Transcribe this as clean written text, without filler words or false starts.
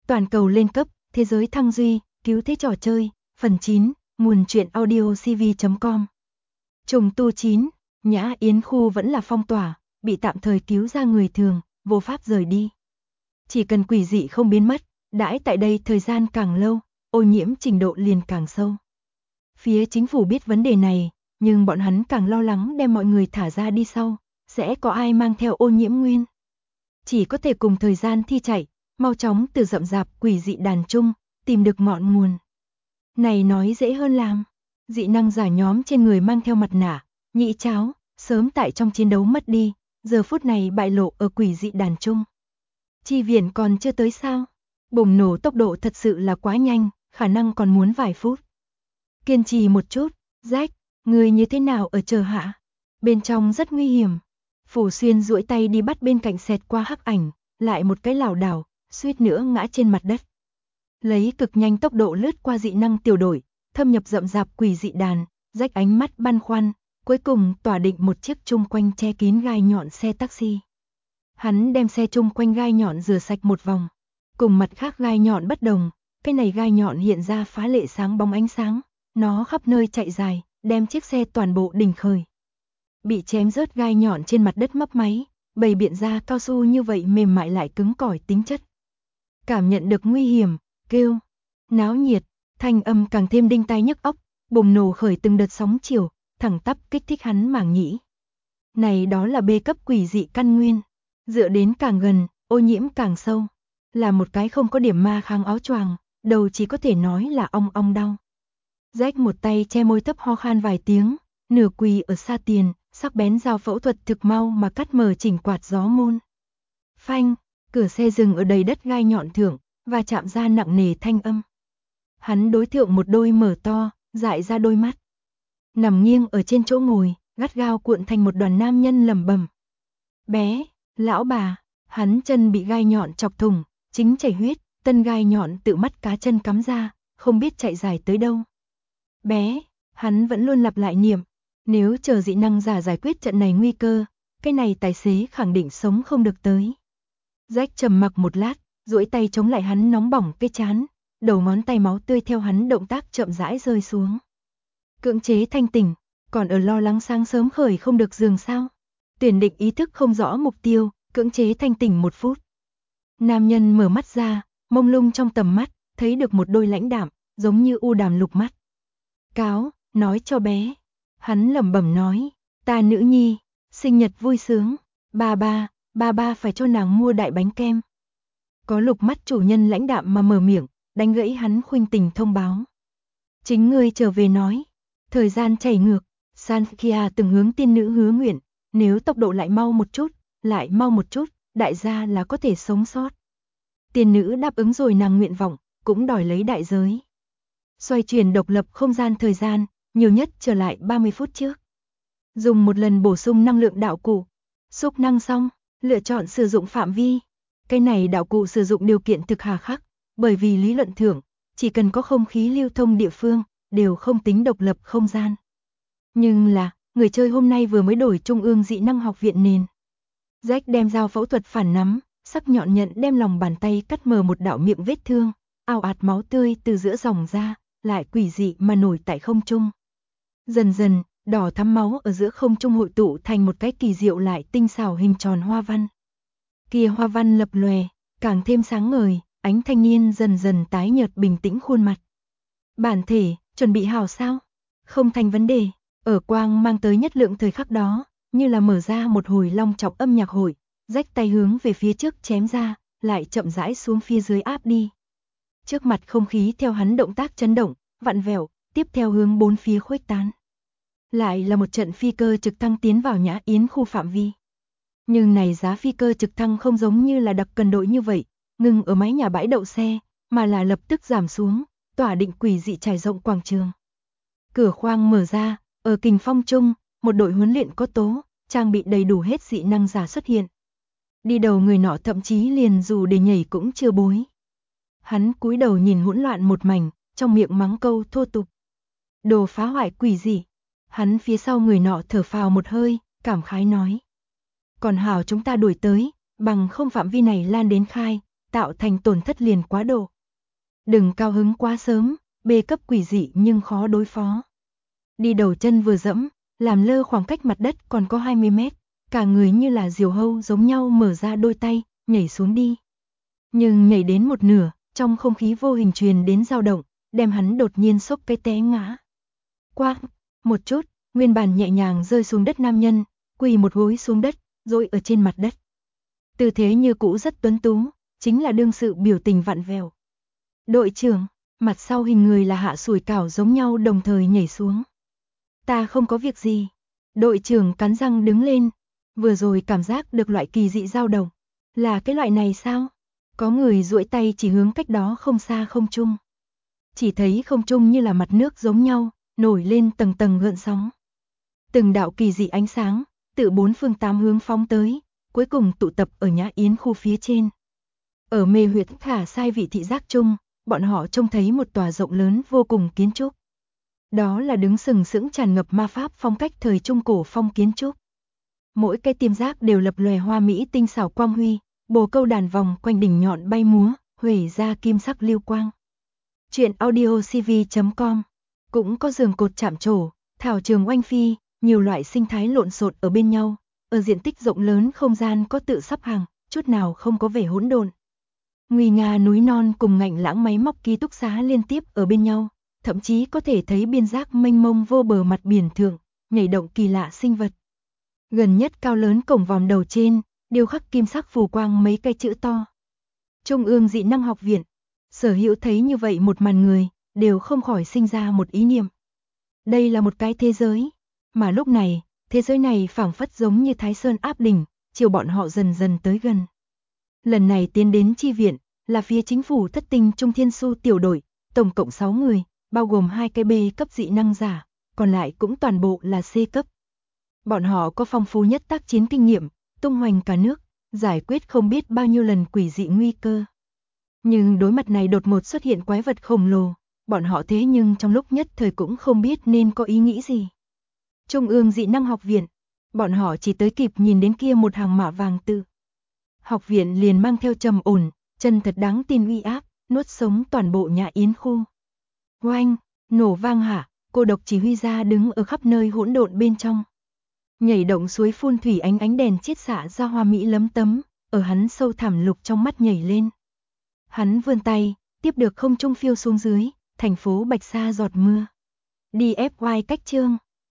Toàn cầu lên cấp, thế giới thăng duy, cứu thế trò chơi, phần 9, nguồn truyện audio cv.com. Trùng tu 9, Nhã Yến khu vẫn là phong tỏa, bị tạm thời cứu ra người thường, vô pháp rời đi. Chỉ cần quỷ dị không biến mất, đãi tại đây thời gian càng lâu, ô nhiễm trình độ liền càng sâu. Phía chính phủ biết vấn đề này, nhưng bọn hắn càng lo lắng đem mọi người thả ra đi sau, sẽ có ai mang theo ô nhiễm nguyên. Chỉ có thể cùng thời gian thi chạy, mau chóng từ rậm rạp quỷ dị đàn chung, tìm được ngọn nguồn. Này nói dễ hơn làm. Dị năng giả nhóm trên người mang theo mặt nạ, nhị cháo, sớm tại trong chiến đấu mất đi, giờ phút này bại lộ ở quỷ dị đàn chung. Chi viện còn chưa tới sao? Bùng nổ tốc độ thật sự là quá nhanh, khả năng còn muốn vài phút. Kiên trì một chút, Jack, người như thế nào ở chờ hạ? Bên trong rất nguy hiểm. Phủ Xuyên duỗi tay đi bắt bên cạnh xẹt qua hắc ảnh, lại một cái lảo đảo, suýt nữa ngã trên mặt đất. Lấy cực nhanh tốc độ lướt qua dị năng tiểu đội, thâm nhập rậm rạp quỷ dị đàn, Jack ánh mắt băn khoăn, cuối cùng tỏa định một chiếc chung quanh che kín gai nhọn xe taxi. Hắn đem xe chung quanh gai nhọn rửa sạch một vòng, cùng mặt khác gai nhọn bất đồng, cái này gai nhọn hiện ra phá lệ sáng bóng ánh sáng, nó khắp nơi chạy dài, đem chiếc xe toàn bộ đình khởi. Bị chém rớt gai nhọn trên mặt đất mấp máy, bày biện ra cao su như vậy mềm mại lại cứng cỏi tính chất. Cảm nhận được nguy hiểm, kêu, náo nhiệt, thanh âm càng thêm đinh tai nhức óc, bùng nổ khởi từng đợt sóng chiều, thẳng tắp kích thích hắn màng nhĩ. Này đó là bê cấp quỷ dị căn nguyên, dựa đến càng gần, ô nhiễm càng sâu, là một cái không có điểm ma kháng áo choàng, đầu chỉ có thể nói là ong ong đau. Jack một tay che môi thấp ho khan vài tiếng, nửa quỳ ở xa tiền, sắc bén dao phẫu thuật thực mau mà cắt mở chỉnh quạt gió môn. Phanh, cửa xe dừng ở đầy đất gai nhọn thượng, và chạm ra nặng nề thanh âm. Hắn đối thượng một đôi mở to, dại ra đôi mắt. Nằm nghiêng ở trên chỗ ngồi, gắt gao cuộn thành một đoàn nam nhân lẩm bẩm. Bé, lão bà, hắn chân bị gai nhọn chọc thủng, chính chảy huyết, tân gai nhọn tự mắt cá chân cắm ra, không biết chạy dài tới đâu. Bé, hắn vẫn luôn lặp lại niệm, nếu chờ dị năng giả giải quyết trận này nguy cơ, cái này tài xế khẳng định sống không được tới. Jack trầm mặc một lát, duỗi tay chống lại hắn nóng bỏng cái trán, đầu ngón tay máu tươi theo hắn động tác chậm rãi rơi xuống. Cưỡng chế thanh tỉnh, còn ở lo lắng sáng sớm khởi không được giường sao? Tuyển định ý thức không rõ mục tiêu, cưỡng chế thanh tỉnh 1 phút. Nam nhân mở mắt ra, mông lung trong tầm mắt, thấy được một đôi lãnh đạm, giống như u đàm lục mắt. Cáo, nói cho bé. Hắn lẩm bẩm nói, ta nữ nhi, sinh nhật vui sướng, ba ba phải cho nàng mua đại bánh kem. Có lục mắt chủ nhân lãnh đạm mà mở miệng, đánh gãy hắn khuynh tình thông báo. Chính ngươi trở về nói, thời gian chảy ngược, Sankia từng hướng tiên nữ hứa nguyện, nếu tốc độ lại mau một chút, đại gia là có thể sống sót. Tiên nữ đáp ứng rồi nàng nguyện vọng, cũng đòi lấy đại giới. Xoay chuyển độc lập không gian thời gian, nhiều nhất trở lại 30 phút trước. Dùng một lần bổ sung năng lượng đạo cụ, xúc năng xong, lựa chọn sử dụng phạm vi. Cái này đạo cụ sử dụng điều kiện thực hà khắc, bởi vì lý luận thưởng, chỉ cần có không khí lưu thông địa phương, đều không tính độc lập không gian. Nhưng là, người chơi hôm nay vừa mới đổi Trung ương dị năng học viện nền. Jack đem dao phẫu thuật phản nắm, sắc nhọn nhận đem lòng bàn tay cắt mở một đạo miệng vết thương, ào ạt máu tươi từ giữa dòng ra, lại quỷ dị mà nổi tại không trung. Dần dần, đỏ thắm máu ở giữa không trung hội tụ thành một cái kỳ diệu lại tinh xảo hình tròn hoa văn. Kia hoa văn lập lòe, càng thêm sáng ngời, ánh thanh niên dần dần tái nhợt bình tĩnh khuôn mặt. Bản thể, chuẩn bị hào sao? Không thành vấn đề, ở quang mang tới nhất lượng thời khắc đó, như là mở ra một hồi long trọng âm nhạc hội, rách tay hướng về phía trước chém ra, lại chậm rãi xuống phía dưới áp đi. Trước mặt không khí theo hắn động tác chấn động, vặn vẹo, tiếp theo hướng bốn phía khuếch tán. Lại là một trận phi cơ trực thăng tiến vào Nhã Yến khu phạm vi. Nhưng này giá phi cơ trực thăng không giống như là đặc cần đội như vậy, ngừng ở mái nhà bãi đậu xe, mà là lập tức giảm xuống, tỏa định quỷ dị trải rộng quảng trường. Cửa khoang mở ra, ở kình phong trung, một đội huấn luyện có tố, trang bị đầy đủ hết dị năng giả xuất hiện. Đi đầu người nọ thậm chí liền dù để nhảy cũng chưa bối. Hắn cúi đầu nhìn hỗn loạn một mảnh, trong miệng mắng câu thô tục. Đồ phá hoại quỷ dị. Hắn phía sau người nọ thở phào một hơi, cảm khái nói. Còn hảo chúng ta đuổi tới, bằng không phạm vi này lan đến khai, tạo thành tổn thất liền quá độ. Đừng cao hứng quá sớm, B cấp quỷ dị nhưng khó đối phó. Đi đầu chân vừa dẫm, làm lơ khoảng cách mặt đất còn có 20 mét, cả người như là diều hâu giống nhau mở ra đôi tay, nhảy xuống đi. Nhưng nhảy đến một nửa, trong không khí vô hình truyền đến dao động, đem hắn đột nhiên xốc cái té ngã. Quác, một chút, nguyên bản nhẹ nhàng rơi xuống đất nam nhân, quỳ một gối xuống đất, rồi ở trên mặt đất. Tư thế như cũ rất tuấn tú, chính là đương sự biểu tình vặn vẹo. Đội trưởng, mặt sau hình người là Hạ Sủi Cảo giống nhau đồng thời nhảy xuống. Ta không có việc gì. Đội trưởng cắn răng đứng lên, vừa rồi cảm giác được loại kỳ dị dao động. Là cái loại này sao? Có người duỗi tay chỉ hướng cách đó không xa không trung. Chỉ thấy không trung như là mặt nước giống nhau, nổi lên tầng tầng gợn sóng. Từng đạo kỳ dị ánh sáng, từ bốn phương tám hướng phóng tới, cuối cùng tụ tập ở Nhã Yến khu phía trên. Ở mê huyệt khả sai vị thị giác chung, bọn họ trông thấy một tòa rộng lớn vô cùng kiến trúc. Đó là đứng sừng sững tràn ngập ma pháp phong cách thời trung cổ phong kiến trúc. Mỗi cái tiêm giác đều lập lòe hoa mỹ tinh xảo quang huy, bồ câu đàn vòng quanh đỉnh nhọn bay múa, huề ra kim sắc lưu quang. Chuyện audiocv.com. Cũng có giường cột chạm trổ, thảo trường oanh phi, nhiều loại sinh thái lộn xộn ở bên nhau, ở diện tích rộng lớn không gian có tự sắp hàng, chút nào không có vẻ hỗn độn. Nguy nga núi non cùng ngạnh lãng máy móc ký túc xá liên tiếp ở bên nhau, thậm chí có thể thấy biên giác mênh mông vô bờ mặt biển thượng, nhảy động kỳ lạ sinh vật. Gần nhất cao lớn cổng vòm đầu trên, điêu khắc kim sắc phù quang mấy cái chữ to. Trung ương dị năng học viện. Sở Hữu thấy như vậy một màn người, đều không khỏi sinh ra một ý niệm. Đây là một cái thế giới, mà lúc này, thế giới này phảng phất giống như Thái Sơn áp đỉnh, chiều bọn họ dần dần tới gần. Lần này tiến đến chi viện, là phía chính phủ thất tinh Trung Thiên Su tiểu đội, tổng cộng 6 người, bao gồm 2 cái B cấp dị năng giả, còn lại cũng toàn bộ là C cấp. Bọn họ có phong phú nhất tác chiến kinh nghiệm, tung hoành cả nước, giải quyết không biết bao nhiêu lần quỷ dị nguy cơ. Nhưng đối mặt này đột ngột xuất hiện quái vật khổng lồ, bọn họ thế nhưng trong lúc nhất thời cũng không biết nên có ý nghĩ gì. Trung ương dị năng học viện, bọn họ chỉ tới kịp nhìn đến kia một hàng mã vàng tự. Học viện liền mang theo trầm ổn, chân thật đáng tin uy áp, nuốt sống toàn bộ Nhã Yến khu. Oanh, nổ vang hạ, cô độc chỉ huy ra đứng ở khắp nơi hỗn độn bên trong. Nhảy động suối phun thủy ánh đèn chiết xạ ra hoa mỹ lấm tấm, ở hắn sâu thẳm lục trong mắt nhảy lên. Hắn vươn tay, tiếp được không trung phiêu xuống dưới, thành phố Bạch Sa giọt mưa. DFY cách chương.